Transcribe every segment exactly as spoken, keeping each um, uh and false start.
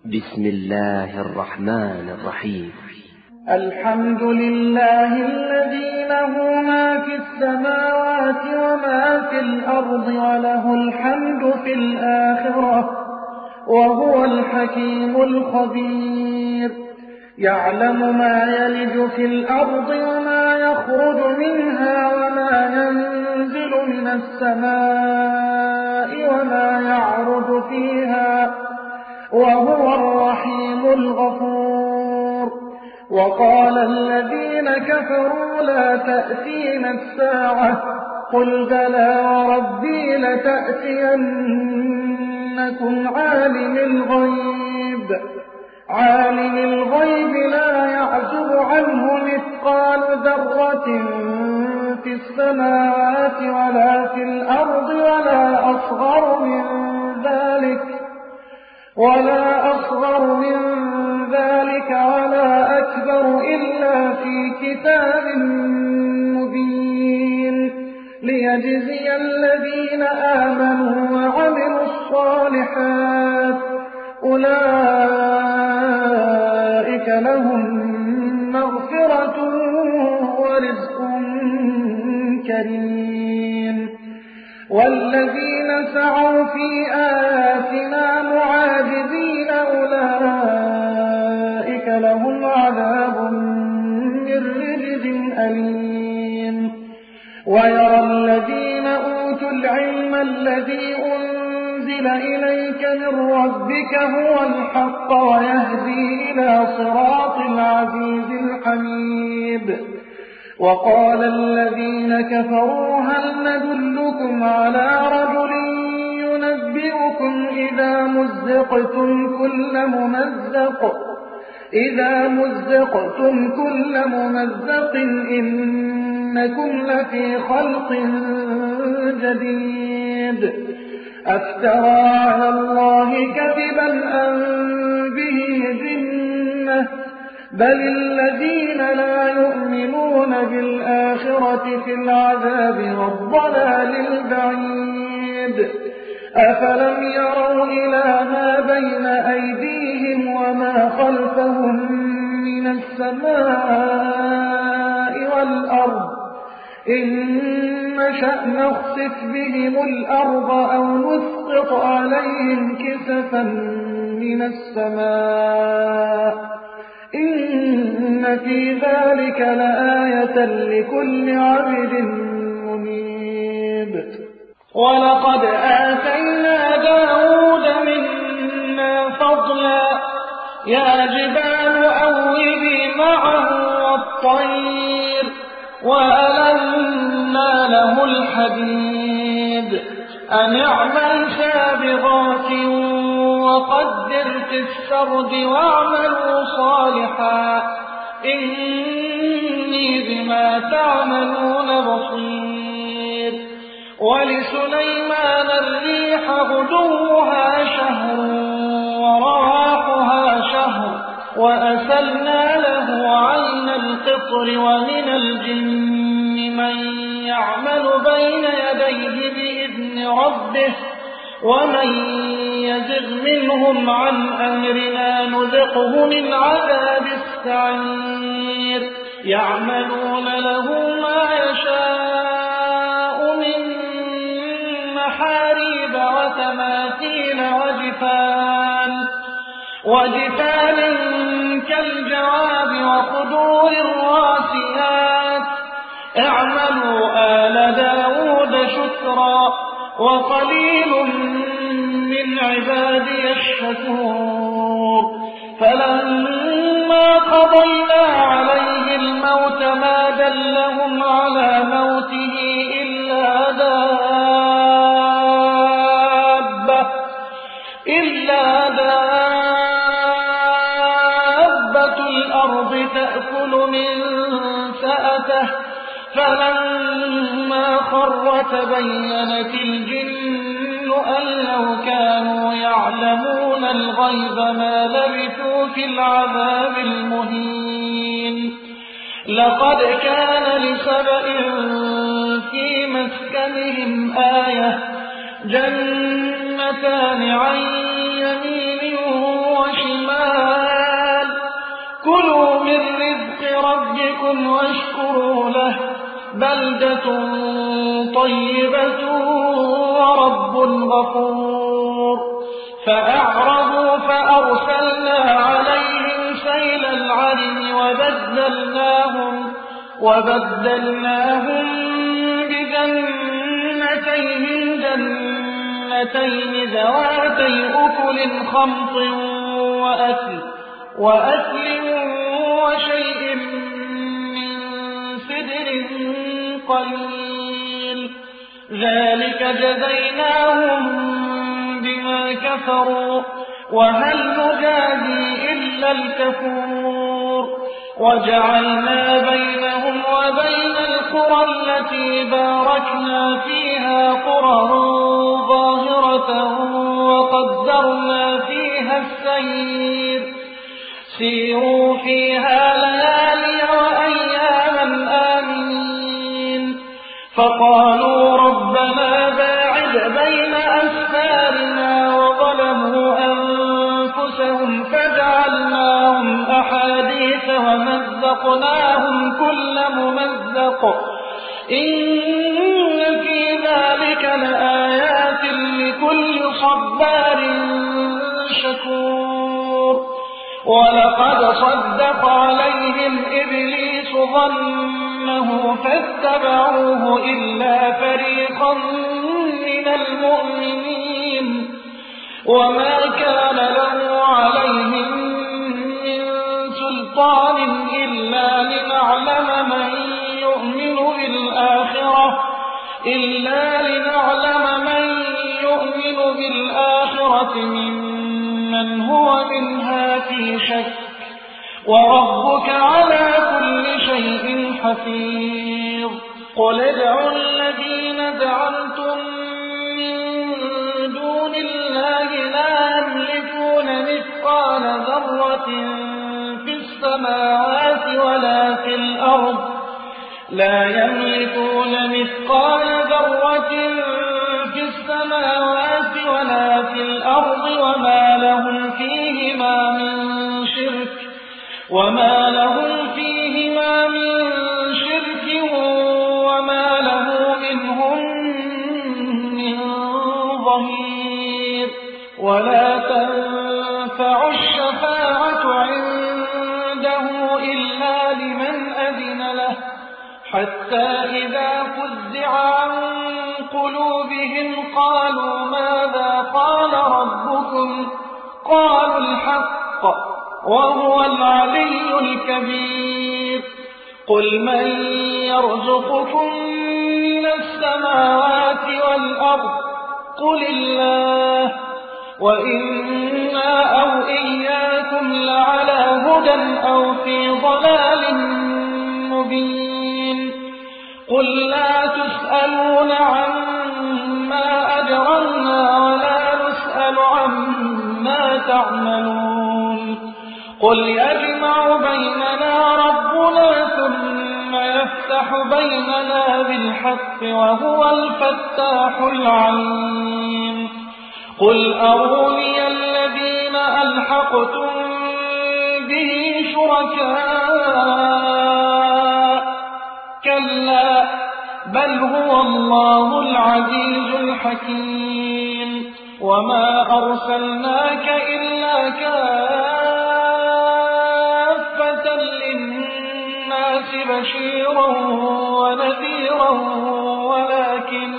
بسم الله الرحمن الرحيم. الحمد لله الذي له ما في السماوات وما في الأرض وله الحمد في الآخرة وهو الحكيم الخبير. يعلم ما يلج في الأرض وما يخرج منها وما ينزل من السماء وما يعرج فيها وهو الرحيم الغفور. وقال الذين كفروا لا تأتينا الساعة قل بلى وربي لتأتينكم عالم الغيب عالم الغيب لا يعزب عنه مثقال ذرة في السماوات ولا في الأرض ولا أصغر من ذلك ولا أصغر من ذلك ولا أكبر إلا في كتاب مبين ليجزي الذين آمنوا وعملوا الصالحات أولئك لهم مغفرة ورزق كريم. والذين سعوا في آياتنا معاجزين أولئك لهم عذاب من رجز أليم. ويرى الذين أوتوا العلم الذي أنزل إليك من ربك هو الحق ويهدي إلى صراط العزيز الحميد. وقال الذين كفروا هل ندلكم على رجل ينبئكم إذا مزقتم كل ممزق إذا مزقتم كل ممزق إنكم لفي خلق جديد. أفترى على الله كذبا أم به جنة بل الذين لا يؤمنون بالآخرة في العذاب والضلال البعيد. أفلم يروا إلى ما بين أيديهم وما خلفهم من السماء والأرض إن نشأ نخسف بهم الأرض أو نسقط عليهم كسفا من السماء إن في ذلك لآية لكل عبد منيب. ولقد آتينا داود منا فضلا يا جبال أوبي معه والطير وألنا له الحديد أن اعمل سابغات وقدر في السرد واعملوا صالحا إني بما تعملون بصير. ولسليمان الريح غدوها شهر ورواحها شهر وأسلنا له عين القطر ومن الجن من يعمل بين يديه بإذن ربه ومن يزغ منهم عن أمرنا نذقه من عذاب السعير. يعملون له ما يشاء من محاريب وتماثيل وجفان وجفان كالجواب وقدور الراسيات اعملوا آل داود شكرا وقليل من عبادي الشكور. فلما قضينا عليه الموت ما دلهم على موته إلا دابة إلا دابة الأرض تأكل من سأته فلما خر تبينت الجن أن لو كانوا يعلمون الغيب ما لبثوا في العذاب المهين. لقد كان لسبإ في مسكنهم آية جنتان عن يمين وشمال طيبة ورب غفور فأعرضوا فأرسلنا عليهم سيل العرم وبدلناهم, وبدلناهم بجنتيهم جنتين ذواتي أكل خمط وأثل, وأثل وشيء من سدر قليل ذلك جزيناهم بما كفروا وهل نجازي إلا الكفور وجعلنا بينهم وبين القرى التي باركنا فيها قرى ظاهرة وقدرنا فيها السير سيروا فيها ليالي وأياما آمنين فقالوا ربنا باعد بين أسفارنا وظلموا أنفسهم فجعلناهم أحاديث ومزقناهم كل ممزق إن في ذلك لآيات لكل صبار شكور ولقد صدق عليهم إبليس ظنه فاتبعوه إلا فريقا من المؤمنين وما كان له عليهم من سلطان إلا لنعلم من يؤمن بالآخرة إلا لنعلم من يؤمن بالآخرة ممن هو منها في شك وربك على كل شيء حفيظ قل ادعوا الذين زعمتم من دون الله لا يملكون مثقال ذرة في السماوات ولا في الأرض لا يملكون مثقال ذرة في السماوات ولا في الأرض وما لهم فيهما من شرك وما لهم فيهما من شرك وما له منهم من ظهير ولا تنفع الشفاعة عنده إلا لمن أذن له حتى إذا فزع عن قلوبهم قالوا ماذا قال ربكم قالوا الحق وهو العلي الكبير قل من يرزقكم من السماوات والأرض قل الله وإنا أو إياكم لعلى هدى أو في ضلال مبين قل لا تسألون عما أجرمنا ولا نسأل عما تعملون قل يجمع بيننا ربنا ثم يفتح بيننا بالحق وهو الفتاح العليم قل أروني الذين ألحقتم به شركاء كلا بل هو الله العزيز الحكيم وما أرسلناك إلا كافة للناس بشيرا ونذيرا ولكن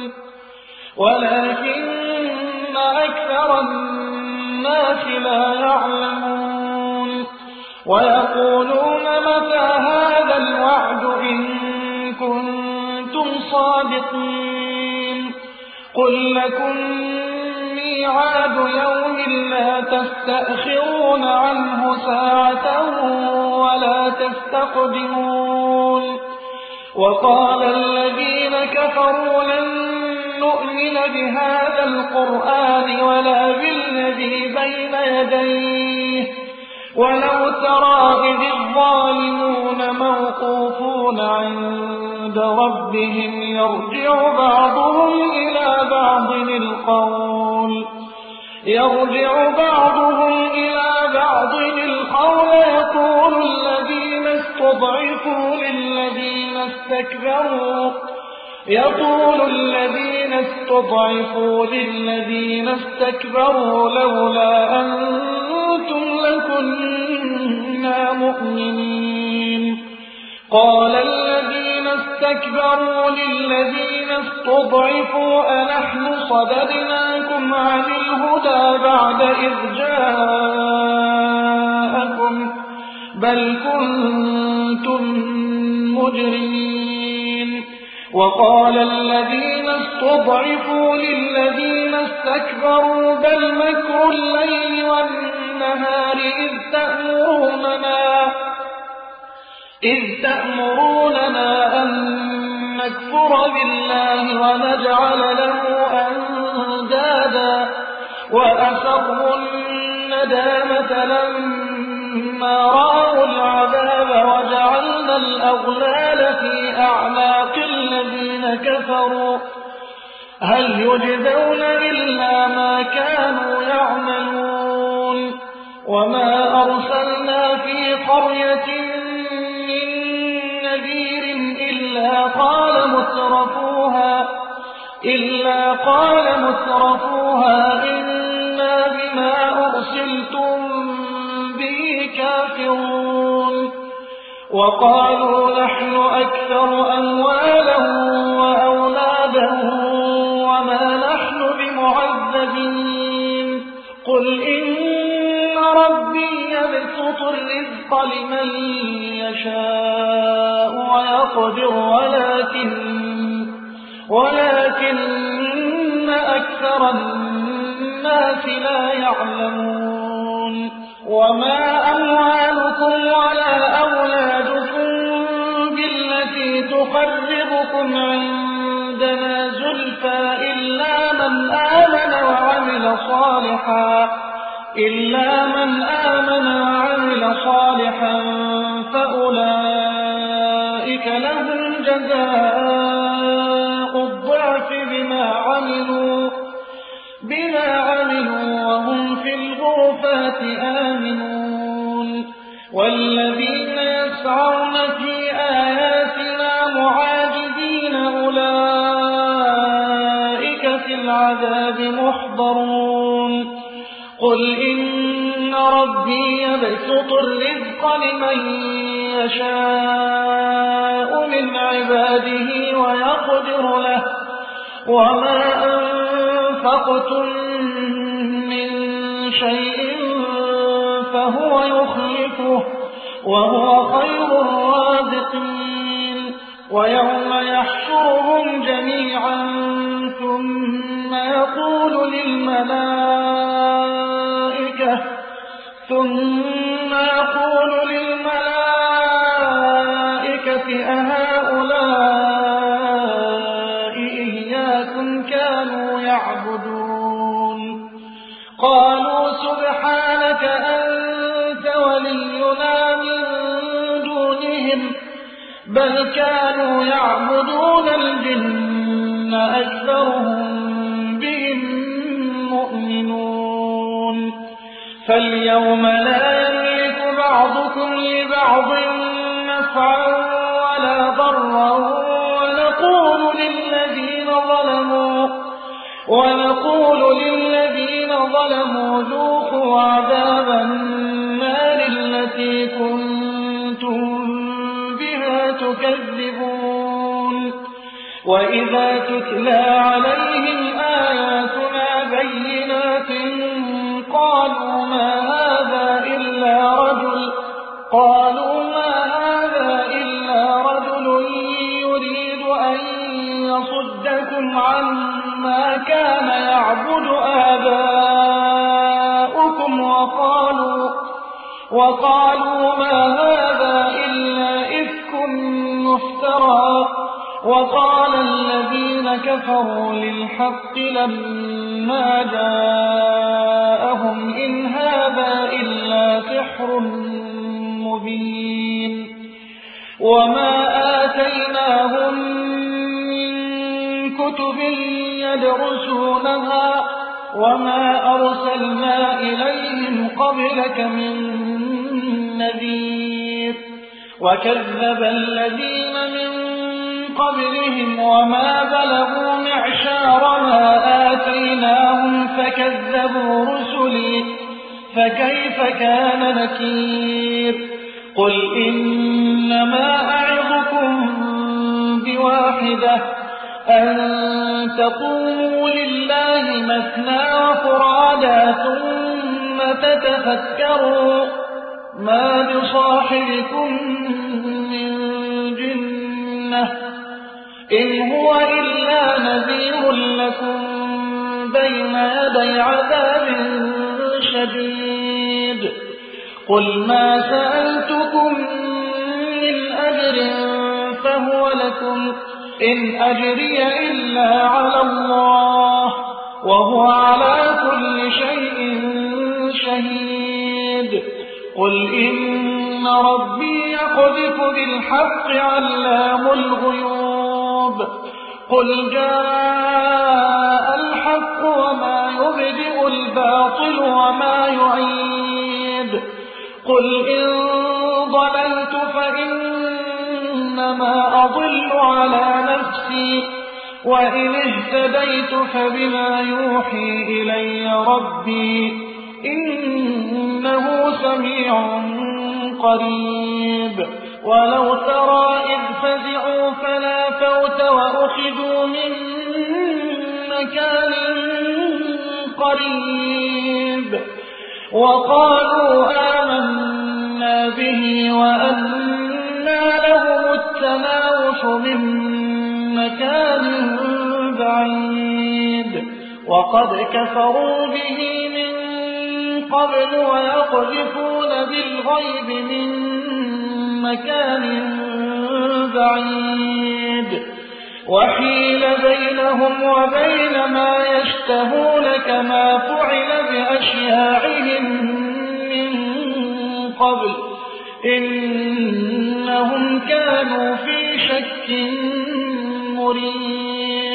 ولكن أكثر الناس لا يعلمون ويقولون متى هذا الوعد إن كنتم صادقين قل لكم ميعاد يوم لا تستأخرون عنه ساعة ولا تستقدمون وقال الذين كفروا لن نؤمن بهذا القرآن ولا بالذي بين يديه ولو ترى إذ الظالمون موقوفون عند ربهم يرجع بعضهم إلى بعض القول يرجع بعضهم إلى بعض القول يقول الذين استضعفوا للذين استكبروا يقول الذين استضعفوا للذين استكبروا لولا أنتم لكنا مؤمنين قال الذين استكبروا للذين استضعفوا أنحن صددناكم عن الهدى بعد إذ جاءكم بل كنتم مجرمين وقال الذين استضعفوا للذين استكبروا بل مكر الليل والنهار إذ تأمروننا إذ تأمروننا أن نكفر بالله ونجعل له أندادا وأسروا الندامة لما رأوا العذاب وجعلنا الأغلال في أعناق الذين كفروا هل يجزون إلا ما كانوا يعملون وما أرسلنا في قرية من نذير إلا قال مترفوها إلا قال مترفوها إنا بما أرسلتم به كافرون وقالوا نحن أكثر أموالا وأولادا وما نحن بمعذبين قل إن ربي يبسط الرزق لمن يشاء ويقدر ولكن ولكن أكثر الناس لا يعلمون وما أموالكم ولا أولادكم بالتي تقربكم عندنا زلفى إلا من آمن وعمل صالحا إلا من آمن وعمل صالحا فأولئك لهم جزاء الضعف بما عملوا بما عملوا وهم في الغرفات آمنون والذين يسعون في آياتنا معاجزين أولئك في العذاب محضرون قل إن ربي يبسط الرزق لمن يشاء من عباده ويقدر له وما أنفقتم من شيء فهو يخلفه وهو خير الرازقين ويوم يحشرهم جميعا ثم يقول للملائكة ثم يقول للملائكة أهؤلاء إياكم كانوا يعبدون قالوا سبحانك أنت ولينا من دونهم بل كانوا يعبدون الجن أكثرهم بهم مؤمنون فاليوم لا يملك بعضكم لبعض نفعا ولا ضرا ونقول للذين ظلموا ونقول للذين ظلموا ذوقوا عذاب النار التي كنتم بها تكذبون وإذا تتلى عليهم آياتنا بينات قالوا ما هذا إلا رجل قالوا ما هذا إلا رجل يريد أن يصدكم عما كان يعبد آباؤكم وقالوا وقالوا ما هذا إلا إفك مفترى وقال الذين كفروا للحق لما جاءهم إن هذا إلا سحر مبين وما آتيناهم من كتب يدرسونها وما أرسلنا إليهم قبلك من نذير وكذب الذين من قبلهم وما بلغوا معشار ما آتيناهم فكذبوا رسلي فكيف كان نكير قل إنما أعظكم بواحدة أن تقوموا لله مثنى وفرادا ثم تتفكروا ما بصاحبكم من جنة إن هو إلا نذير لكم بين يدي عذاب شديد قل ما سألتكم من أجر فهو لكم إن أجري إلا على الله وهو على كل شيء شهيد قل إن ربي يقذف بالحق علام الغيوب قل جاء الحق وما يبدئ الباطل وما يعيد قل إن ضللت فإنما أضل على نفسي وإن اهتديت فبما يوحي إلي ربي إنه سميع قريب ولو ترى إذ فزعوا فلا فوت وأخذوا من مكان قريب وقالوا آمنا به وأنى لهم التناوش من مكان بعيد وقد كفروا به من قبل ويقذفون بالغيب من مكان بعيد وحيل بينهم وبين ما يشتهون كما فعل بأشياعهم من قبل إنهم كانوا في شك مريب